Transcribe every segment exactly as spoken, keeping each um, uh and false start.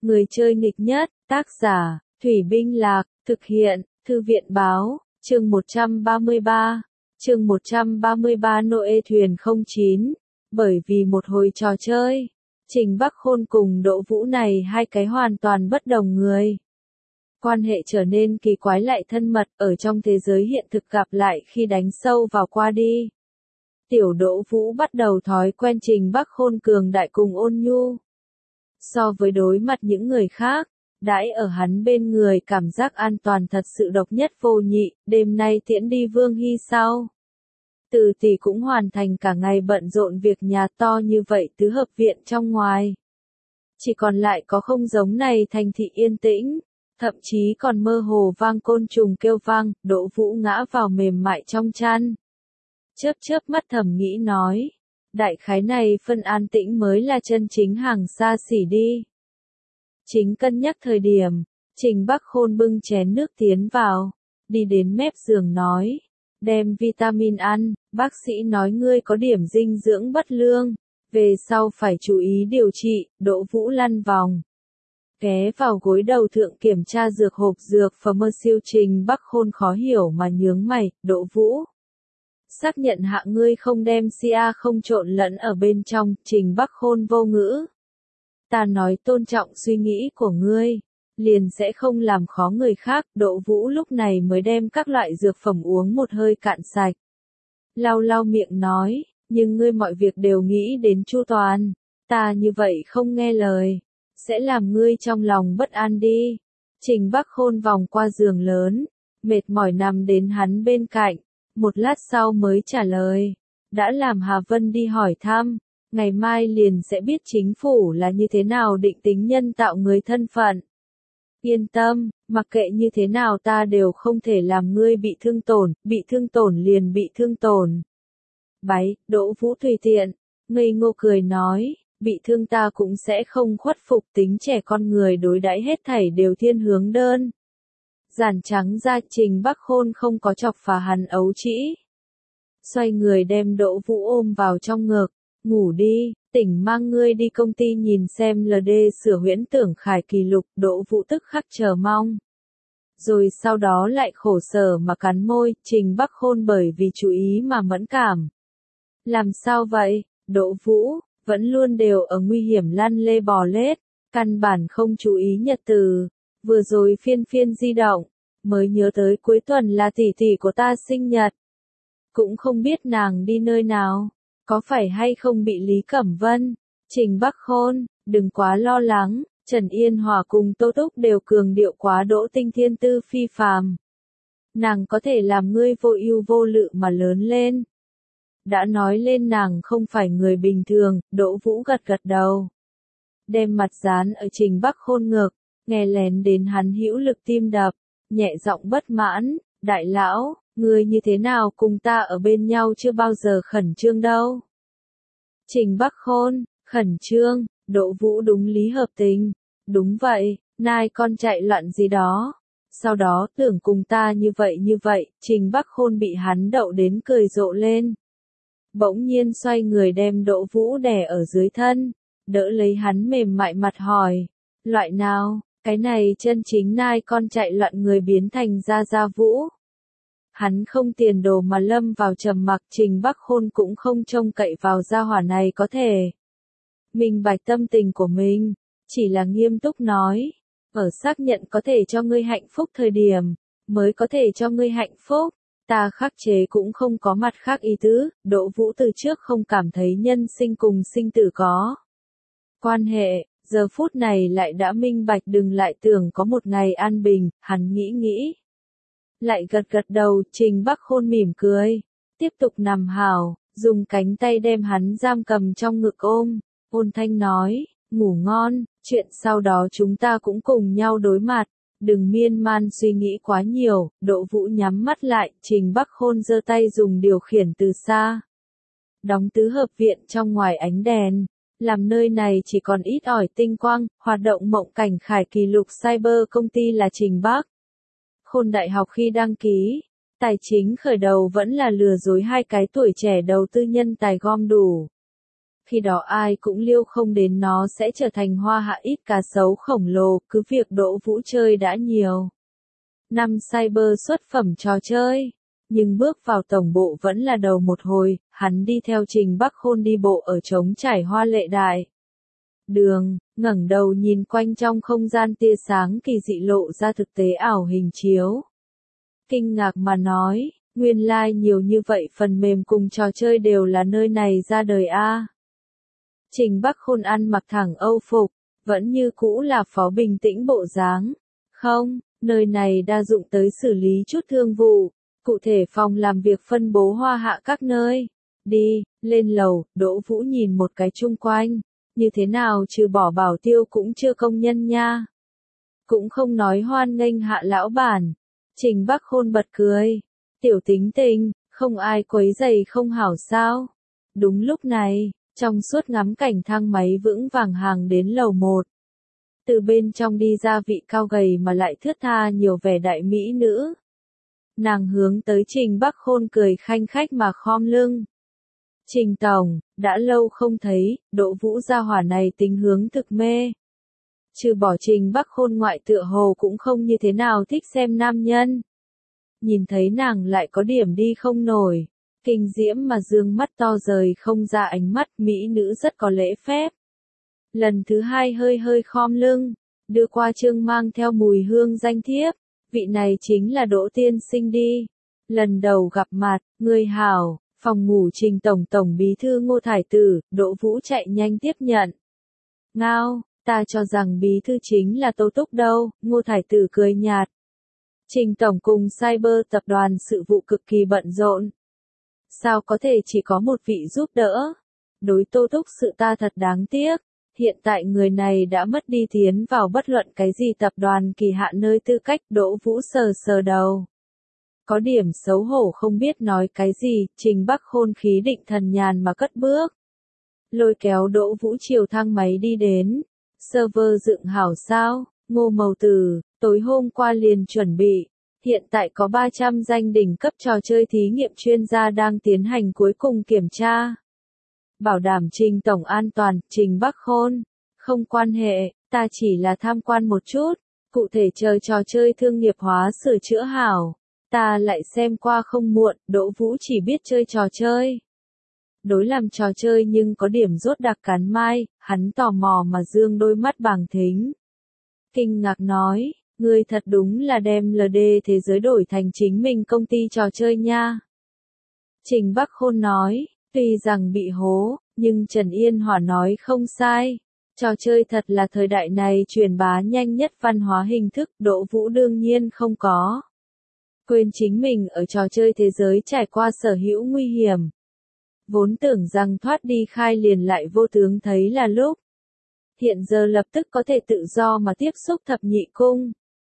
Người chơi nghịch nhất, tác giả, Thủy Binh Lạc, thực hiện, Thư viện Báo, chương một trăm ba mươi ba, chương một trăm ba mươi ba Noe thuyền không chín, bởi vì một hồi trò chơi, Trình Bắc Khôn cùng Đỗ Vũ này hai cái hoàn toàn bất đồng người. Quan hệ trở nên kỳ quái lại thân mật ở trong thế giới hiện thực gặp lại khi đánh sâu vào qua đi. Tiểu Đỗ Vũ bắt đầu thói quen Trình Bắc Khôn cường đại cùng ôn nhu. So với đối mặt những người khác, đãi ở hắn bên người cảm giác an toàn thật sự độc nhất vô nhị, đêm nay tiễn đi Vương Hy sau. Từ tỷ cũng hoàn thành cả ngày bận rộn việc nhà to như vậy tứ hợp viện trong ngoài. Chỉ còn lại có không giống này thành thị yên tĩnh, thậm chí còn mơ hồ vang côn trùng kêu vang, Đỗ Vũ ngã vào mềm mại trong chăn. Chớp chớp mắt thầm nghĩ nói, đại khái này phân an tĩnh mới là chân chính hàng xa xỉ đi. Chính cân nhắc thời điểm, Trình Bắc Khôn bưng chén nước tiến vào, đi đến mép giường nói, đem vitamin ăn, bác sĩ nói ngươi có điểm dinh dưỡng bất lương, về sau phải chú ý điều trị. Đỗ Vũ lăn vòng, ghé vào gối đầu thượng kiểm tra dược hộp dược Pharmacy. Trình Bắc Khôn khó hiểu mà nhướng mày, Đỗ Vũ. Xác nhận hạ ngươi không đem sia không trộn lẫn ở bên trong. Trình Bắc Khôn vô ngữ. Ta nói tôn trọng suy nghĩ của ngươi, liền sẽ không làm khó người khác. Đỗ Vũ lúc này mới đem các loại dược phẩm uống một hơi cạn sạch. Lau lau miệng nói, nhưng ngươi mọi việc đều nghĩ đến chu toàn, ta như vậy không nghe lời, sẽ làm ngươi trong lòng bất an đi. Trình Bắc Khôn vòng qua giường lớn, mệt mỏi nằm đến hắn bên cạnh, một lát sau mới trả lời, đã làm Hà Vân đi hỏi thăm, ngày mai liền sẽ biết chính phủ là như thế nào định tính nhân tạo người thân phận. Yên tâm, mặc kệ như thế nào ta đều không thể làm ngươi bị thương tổn, bị thương tổn liền bị thương tổn. Bái, Đỗ Vũ tùy tiện, ngây ngô cười nói, bị thương ta cũng sẽ không khuất phục, tính trẻ con người đối đãi hết thảy đều thiên hướng đơn. Giản trắng ra. Trình Bắc Khôn không có chọc phá hắn ấu trĩ. Xoay người đem Đỗ Vũ ôm vào trong ngực, ngủ đi, tỉnh mang ngươi đi công ty nhìn xem lờ đê sửa huyễn tưởng khải kỳ lục. Đỗ Vũ tức khắc chờ mong. Rồi sau đó lại khổ sở mà cắn môi. Trình Bắc Khôn bởi vì chú ý mà mẫn cảm. Làm sao vậy? Đỗ Vũ, vẫn luôn đều ở nguy hiểm lăn lê bò lết, căn bản không chú ý nhật từ. Vừa rồi phiên phiên di động, mới nhớ tới cuối tuần là tỷ tỷ của ta sinh nhật. Cũng không biết nàng đi nơi nào, có phải hay không bị Lý Cẩm Vân. Trình Bắc Khôn, đừng quá lo lắng, Trần Yên Hòa cùng Tô Túc đều cường điệu quá Đỗ Tinh thiên tư phi phàm. Nàng có thể làm ngươi vô ưu vô lự mà lớn lên. Đã nói lên nàng không phải người bình thường. Đỗ Vũ gật gật đầu, đem mặt dán ở Trình Bắc Khôn ngực, nghe lén đến hắn hữu lực tim đập, nhẹ giọng bất mãn, đại lão, ngươi như thế nào cùng ta ở bên nhau chưa bao giờ khẩn trương đâu. Trình Bắc Khôn, khẩn trương. Đỗ Vũ đúng lý hợp tình, đúng vậy, nai con chạy loạn gì đó. Sau đó tưởng cùng ta như vậy như vậy. Trình Bắc Khôn bị hắn đậu đến cười rộ lên. Bỗng nhiên xoay người đem Đỗ Vũ đè ở dưới thân, đỡ lấy hắn mềm mại mặt hỏi, loại nào? Cái này chân chính nai con chạy loạn người biến thành Gia Gia Vũ. Hắn không tiền đồ mà lâm vào trầm mặc. Trình Bắc Khôn cũng không trông cậy vào gia hỏa này có thể minh bạch tâm tình của mình, chỉ là nghiêm túc nói, ở xác nhận có thể cho ngươi hạnh phúc thời điểm, mới có thể cho ngươi hạnh phúc. Ta khắc chế cũng không có mặt khác ý tứ. Đỗ Vũ từ trước không cảm thấy nhân sinh cùng sinh tử có quan hệ, giờ phút này lại đã minh bạch, đừng lại tưởng có một ngày an bình. Hắn nghĩ nghĩ, lại gật gật đầu. Trình Bắc Khôn mỉm cười, tiếp tục nằm hào, dùng cánh tay đem hắn giam cầm trong ngực ôm, ôn thanh nói, ngủ ngon, chuyện sau đó chúng ta cũng cùng nhau đối mặt, đừng miên man suy nghĩ quá nhiều. Đỗ Vũ nhắm mắt lại. Trình Bắc Khôn giơ tay dùng điều khiển từ xa, đóng tứ hợp viện trong ngoài ánh đèn, làm nơi này chỉ còn ít ỏi tinh quang. Hoạt động mộng cảnh khải kỳ lục cyber công ty là Trình Bắc Khôn đại học khi đăng ký, tài chính khởi đầu vẫn là lừa dối hai cái tuổi trẻ đầu tư nhân tài gom đủ Khi đó ai cũng liêu không đến nó sẽ trở thành hoa hạ ít cá sấu khổng lồ, cứ việc Đỗ Vũ chơi đã nhiều năm cyber xuất phẩm trò chơi. Nhưng bước vào tổng bộ vẫn là đầu một hồi, hắn đi theo Trình Bắc Khôn đi bộ ở trống trải hoa lệ đại đường, ngẩng đầu nhìn quanh trong không gian tia sáng kỳ dị lộ ra thực tế ảo hình chiếu. Kinh ngạc mà nói, nguyên lai like nhiều như vậy phần mềm cùng trò chơi đều là nơi này ra đời a. Trình Bắc Khôn ăn mặc thẳng Âu phục, vẫn như cũ là phó bình tĩnh bộ dáng. Không, nơi này đa dụng tới xử lý chút thương vụ, cụ thể phòng làm việc phân bố hoa hạ các nơi. Đi, lên lầu, Đỗ Vũ nhìn một cái chung quanh, như thế nào trừ bỏ bảo tiêu cũng chưa công nhân nha. Cũng không nói hoan nghênh hạ lão bản. Trình Bắc Khôn bật cười, tiểu tính tình, không ai quấy rầy không hảo sao. Đúng lúc này, trong suốt ngắm cảnh thang máy vững vàng hàng đến lầu một. Từ bên trong đi ra vị cao gầy mà lại thướt tha nhiều vẻ đại mỹ nữ. Nàng hướng tới Trình Bắc Khôn cười khanh khách mà khom lưng. Trình tổng, đã lâu không thấy, Đỗ Vũ gia hỏa này tính hướng thực mê. Trừ bỏ Trình Bắc Khôn ngoại tựa hồ cũng không như thế nào thích xem nam nhân. Nhìn thấy nàng lại có điểm đi không nổi. Kinh diễm mà dương mắt to rời không ra ánh mắt, mỹ nữ rất có lễ phép. Lần thứ hai hơi hơi khom lưng, đưa qua chương mang theo mùi hương danh thiếp. Vị này chính là Đỗ tiên sinh đi. Lần đầu gặp mặt, người hảo, phòng ngủ Trình tổng tổng bí thư Ngô Thải Tử, Đỗ Vũ chạy nhanh tiếp nhận. Ngao, ta cho rằng bí thư chính là Tô Túc đâu, Ngô Thải Tử cười nhạt. Trình tổng cùng cyber tập đoàn sự vụ cực kỳ bận rộn. Sao có thể chỉ có một vị giúp đỡ? Đối Tô Túc sự ta thật đáng tiếc. Hiện tại người này đã mất đi tiến vào bất luận cái gì tập đoàn kỳ hạn nơi tư cách. Đỗ Vũ sờ sờ đầu. Có điểm xấu hổ không biết nói cái gì, Trình Bắc Khôn khí định thần nhàn mà cất bước. Lôi kéo Đỗ Vũ chiều thang máy đi đến. Server dựng hảo sao, Ngô Mầu Tử, tối hôm qua liền chuẩn bị. Hiện tại có ba trăm danh đỉnh cấp trò chơi thí nghiệm chuyên gia đang tiến hành cuối cùng kiểm tra. Bảo đảm Trình tổng an toàn, Trình Bắc Khôn. Không quan hệ, ta chỉ là tham quan một chút. Cụ thể chờ trò chơi thương nghiệp hóa sửa chữa hảo. Ta lại xem qua không muộn, Đỗ Vũ chỉ biết chơi trò chơi. Đối làm trò chơi nhưng có điểm rốt đặc cắn mai, hắn tò mò mà dương đôi mắt bàng thính. Kinh ngạc nói, ngươi thật đúng là đem lờ đê thế giới đổi thành chính mình công ty trò chơi nha. Trình Bắc Khôn nói, tuy rằng bị hố, nhưng Trần Yên Hòa nói không sai. Trò chơi thật là thời đại này truyền bá nhanh nhất văn hóa hình thức, Đỗ Vũ đương nhiên không có. Quên chính mình ở trò chơi thế giới trải qua sở hữu nguy hiểm. Vốn tưởng rằng thoát đi khai liền lại vô tướng thấy là lúc. Hiện giờ lập tức có thể tự do mà tiếp xúc thập nhị cung.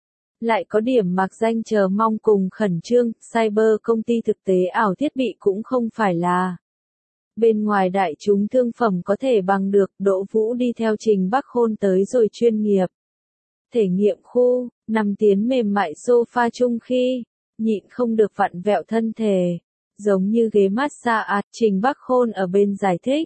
Lại có điểm mặc danh chờ mong cùng khẩn trương, cyber công ty thực tế ảo thiết bị cũng không phải là. Bên ngoài đại chúng thương phẩm có thể bằng được, Đỗ Vũ đi theo Trình Bắc Khôn tới rồi chuyên nghiệp. Thể nghiệm khu, nằm tiến mềm mại sofa chung khi, nhịn không được vặn vẹo thân thể. Giống như ghế massage, à, Trình Bắc Khôn ở bên giải thích.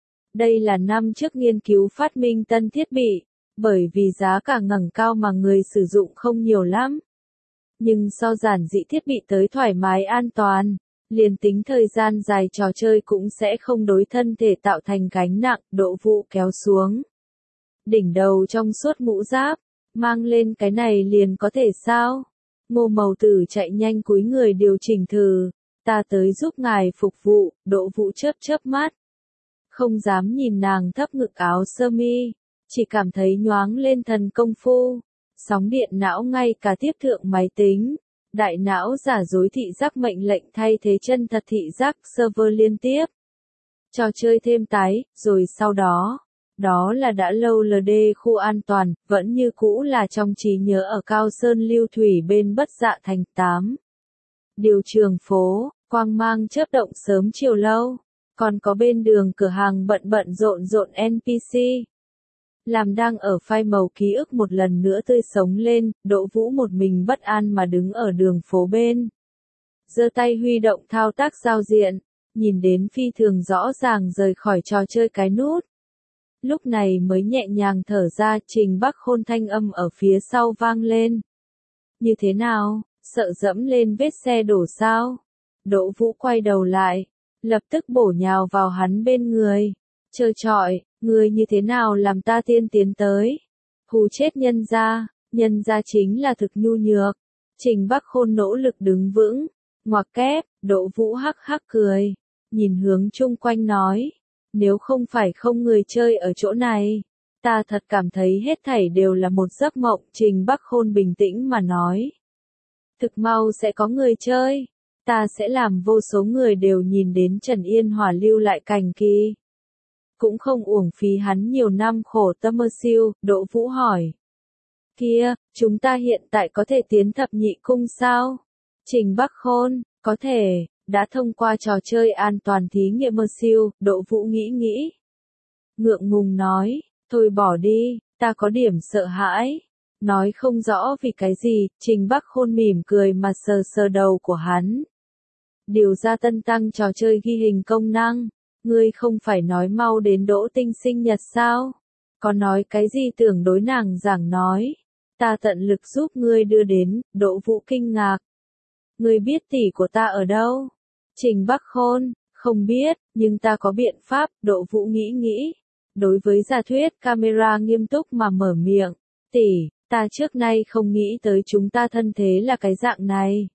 Đây là năm trước nghiên cứu phát minh tân thiết bị, bởi vì giá cả ngẩng cao mà người sử dụng không nhiều lắm. Nhưng so giản dị thiết bị tới thoải mái an toàn, liền tính thời gian dài trò chơi cũng sẽ không đối thân thể tạo thành gánh nặng. Đỗ Vũ kéo xuống đỉnh đầu trong suốt mũ giáp, mang lên cái này liền có thể sao? Ngô Mầu Tử chạy nhanh cúi người điều chỉnh thử. Ta tới giúp ngài phục vụ, Đỗ Vũ chớp chớp mắt. Không dám nhìn nàng thấp ngực áo sơ mi, chỉ cảm thấy nhoáng lên thần công phu. Sóng điện não ngay cả tiếp thượng máy tính. Đại não giả dối thị giác mệnh lệnh thay thế chân thật thị giác server liên tiếp. Trò chơi thêm tái, rồi sau đó. Đó là đã lâu lờ đê khu an toàn, vẫn như cũ là trong trí nhớ ở Cao Sơn Lưu Thủy bên Bất Dạ Thành tám. Điều trường phố, quang mang chớp động sớm chiều lâu, còn có bên đường cửa hàng bận bận rộn rộn en pê xê. Làm đang ở phai màu ký ức một lần nữa tươi sống lên, Đỗ Vũ một mình bất an mà đứng ở đường phố bên. Giơ tay huy động thao tác giao diện, nhìn đến phi thường rõ ràng rời khỏi trò chơi cái nút. Lúc này mới nhẹ nhàng thở ra, Trình Bắc Khôn thanh âm ở phía sau vang lên. Như thế nào, sợ dẫm lên vết xe đổ sao? Đỗ Vũ quay đầu lại, lập tức bổ nhào vào hắn bên người. Trơ trọi, người như thế nào làm ta tiên tiến tới? Hù chết nhân gia, nhân gia chính là thực nhu nhược. Trình Bắc Khôn nỗ lực đứng vững, ngoặc kép, Đỗ Vũ hắc hắc cười, nhìn hướng chung quanh nói. Nếu không phải không người chơi ở chỗ này, ta thật cảm thấy hết thảy đều là một giấc mộng. Trình Bắc Khôn bình tĩnh mà nói. Thực mau sẽ có người chơi, ta sẽ làm vô số người đều nhìn đến Trần Yên Hòa lưu lại cảnh kỳ. Cũng không uổng phí hắn nhiều năm khổ tâm mơ siêu. Đỗ Vũ hỏi. Kia, chúng ta hiện tại có thể tiến thập nhị cung sao? Trình Bắc Khôn, có thể, đã thông qua trò chơi an toàn thí nghiệm mơ siêu. Đỗ Vũ nghĩ nghĩ. Ngượng ngùng nói, thôi bỏ đi, ta có điểm sợ hãi. Nói không rõ vì cái gì, Trình Bắc Khôn mỉm cười mà sờ sờ đầu của hắn. Điều ra tân tăng trò chơi ghi hình công năng, ngươi không phải nói mau đến Đỗ Tinh sinh nhật sao? Có nói cái gì tưởng đối nàng giảng nói, ta tận lực giúp ngươi đưa đến. Đỗ Vũ kinh ngạc. Ngươi biết tỷ của ta ở đâu? Trình Bắc Khôn, không biết, nhưng ta có biện pháp. Đỗ Vũ nghĩ nghĩ, đối với giả thuyết camera nghiêm túc mà mở miệng. Tỷ, ta trước nay không nghĩ tới chúng ta thân thế là cái dạng này.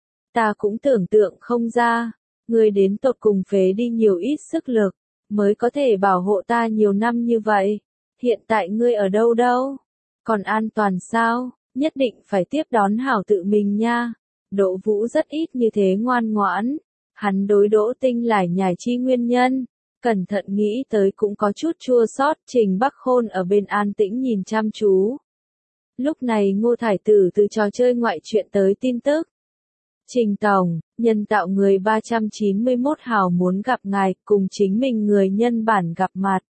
Ta cũng tưởng tượng không ra, ngươi đến tột cùng phế đi nhiều ít sức lực, mới có thể bảo hộ ta nhiều năm như vậy. Hiện tại ngươi ở đâu đâu? Còn an toàn sao? Nhất định phải tiếp đón hảo tự mình nha. Đỗ Vũ rất ít như thế ngoan ngoãn. Hắn đối Đỗ Tinh lải nhải chi nguyên nhân. Cẩn thận nghĩ tới cũng có chút chua xót. Trình Bắc Khôn ở bên an tĩnh nhìn chăm chú. Lúc này Ngô Thải Tử từ trò chơi ngoại truyện tới tin tức. Trình Tổng, nhân tạo người ba trăm chín mươi mốt hào muốn gặp ngài, cùng chính mình người nhân bản gặp mặt.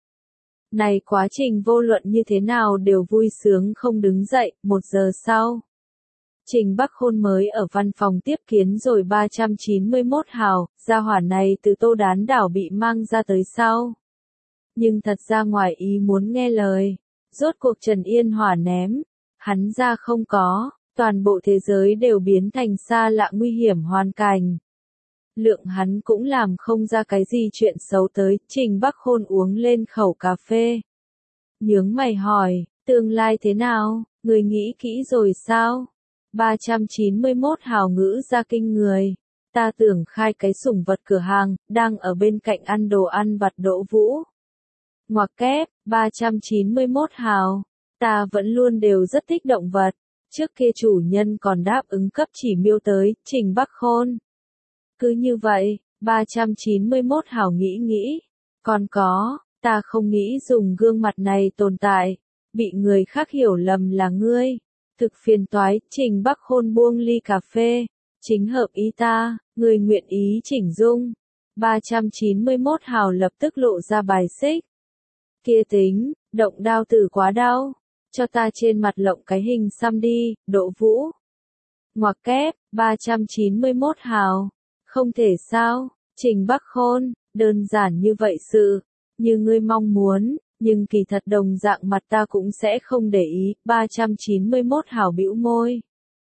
Này quá trình vô luận như thế nào đều vui sướng không đứng dậy. Một giờ sau, Trình Bắc Khôn mới ở văn phòng tiếp kiến rồi ba trăm chín mươi mốt hào, gia hỏa này từ Tô Đán Đảo bị mang ra tới sau. Nhưng thật ra ngoài ý muốn nghe lời, rốt cuộc Trần Yên Hòa ném, hắn ra không có, toàn bộ thế giới đều biến thành xa lạ nguy hiểm hoàn cảnh. Lượng hắn cũng làm không ra cái gì chuyện xấu tới. Trình Bắc Khôn uống lên khẩu cà phê. Nhướng mày hỏi, tương lai thế nào, người nghĩ kỹ rồi sao? ba trăm chín mươi mốt hào ngữ ra kinh người. Ta tưởng khai cái sủng vật cửa hàng, đang ở bên cạnh ăn đồ ăn vặt. Đỗ Vũ. Ngoặc kép, ba trăm chín mươi mốt hào. Ta vẫn luôn đều rất thích động vật. Trước kia chủ nhân còn đáp ứng cấp chỉ miêu tới. Trình Bắc Khôn. Cứ như vậy, ba trăm chín mươi mốt hào nghĩ nghĩ. Còn có, ta không nghĩ dùng gương mặt này tồn tại. Bị người khác hiểu lầm là ngươi. Thực phiền toái. Trình Bắc Khôn buông ly cà phê. Chính hợp ý ta, người nguyện ý chỉnh dung. ba trăm chín mươi mốt hào lập tức lộ ra bài xích. Kia tính, động đao tử quá đau. Cho ta trên mặt lộng cái hình xăm đi. Đỗ Vũ. Ngoặc kép, ba trăm chín mươi mốt hào. Không thể sao? Trình Bắc Khôn, đơn giản như vậy sự, như ngươi mong muốn, nhưng kỳ thật đồng dạng mặt ta cũng sẽ không để ý. ba trăm chín mươi mốt hào bĩu môi.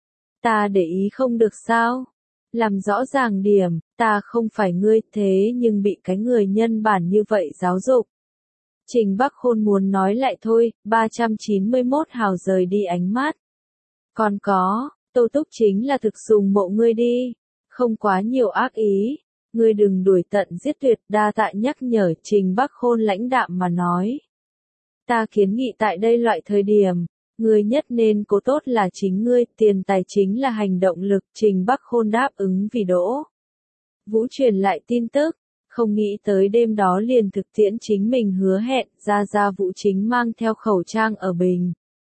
Ta để ý không được sao? Làm rõ ràng điểm, ta không phải ngươi, thế nhưng bị cái người nhân bản như vậy giáo dục. Trình Bắc Khôn muốn nói lại thôi. ba trăm chín mươi mốt hào rời đi ánh mắt. Còn có, Tô Túc chính là thực sùng mộ ngươi đi. Không quá nhiều ác ý, ngươi đừng đuổi tận giết tuyệt. Đa tạ nhắc nhở. Trình Bắc Khôn lãnh đạm mà nói. Ta kiến nghị tại đây loại thời điểm, ngươi nhất nên cố tốt là chính ngươi, tiền tài chính là hành động lực. Trình Bắc Khôn đáp ứng vì Đỗ Vũ truyền lại tin tức, không nghĩ tới đêm đó liền thực tiễn chính mình hứa hẹn. Ra Ra Vũ chính mang theo khẩu trang ở Bình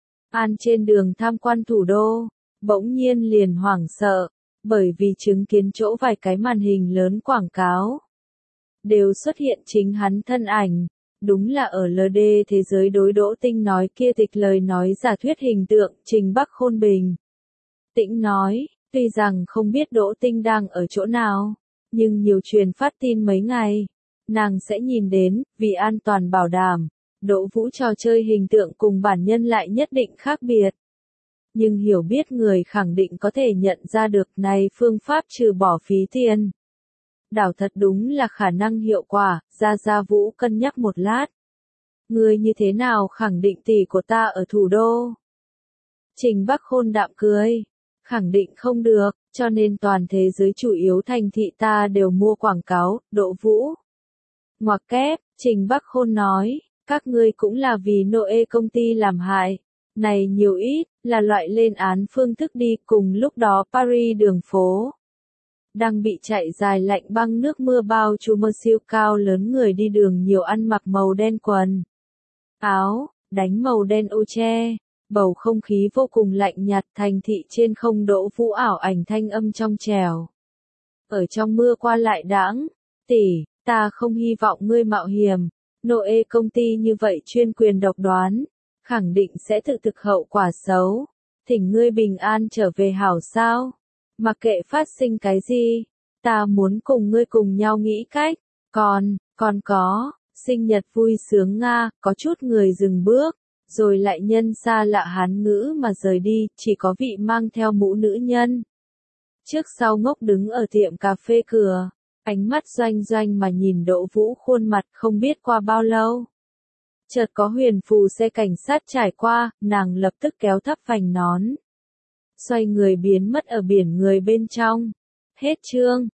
An trên đường tham quan thủ đô, bỗng nhiên liền hoảng sợ. Bởi vì chứng kiến chỗ vài cái màn hình lớn quảng cáo, đều xuất hiện chính hắn thân ảnh. Đúng là ở lờ đê thế giới đối Đỗ Tinh nói kia tịch lời nói giả thuyết hình tượng. Trình Bắc Khôn bình tĩnh nói, tuy rằng không biết Đỗ Tinh đang ở chỗ nào, Nhưng nhiều truyền phát tin mấy ngày, nàng sẽ nhìn đến, vì an toàn bảo đảm, Đỗ Vũ trò chơi hình tượng cùng bản nhân lại nhất định khác biệt. Nhưng hiểu biết người khẳng định có thể nhận ra được này phương pháp trừ bỏ phí tiền. Đảo thật đúng là khả năng hiệu quả, Gia Gia Vũ cân nhắc một lát. Ngươi như thế nào khẳng định tỷ của ta ở thủ đô? Trình Bắc Khôn đạm cười. Khẳng định không được, cho nên toàn thế giới chủ yếu thành thị ta đều mua quảng cáo, Đỗ Vũ. Ngoặc kép, Trình Bắc Khôn nói, các ngươi cũng là vì Noe công ty làm hại. Này nhiều ít, là loại lên án phương thức đi, cùng lúc đó Paris đường phố đang bị chạy dài lạnh băng nước mưa bao trùm, mưa siêu cao lớn, người đi đường nhiều ăn mặc màu đen quần áo, đánh màu đen ô che, bầu không khí vô cùng lạnh nhạt, thành thị trên không. Đỗ Vũ ảo ảnh thanh âm trong trẻo. Ở trong mưa qua lại đãng, tỷ, ta không hy vọng ngươi mạo hiểm, Noe công ty như vậy chuyên quyền độc đoán, khẳng định sẽ tự thực hậu quả xấu, thỉnh ngươi bình an trở về hảo sao, mặc kệ phát sinh cái gì, ta muốn cùng ngươi cùng nhau nghĩ cách, còn, còn có, sinh nhật vui sướng Nga, có chút người dừng bước, rồi lại nhân xa lạ Hán ngữ mà rời đi, chỉ có vị mang theo mũ nữ nhân. Trước sau ngốc đứng ở tiệm cà phê cửa, ánh mắt doanh doanh mà nhìn Đỗ Vũ khuôn mặt, không biết qua bao lâu. Chợt có huyền phù xe cảnh sát trải qua, nàng lập tức kéo thấp vành nón. Xoay người biến mất ở biển người bên trong. Hết chương.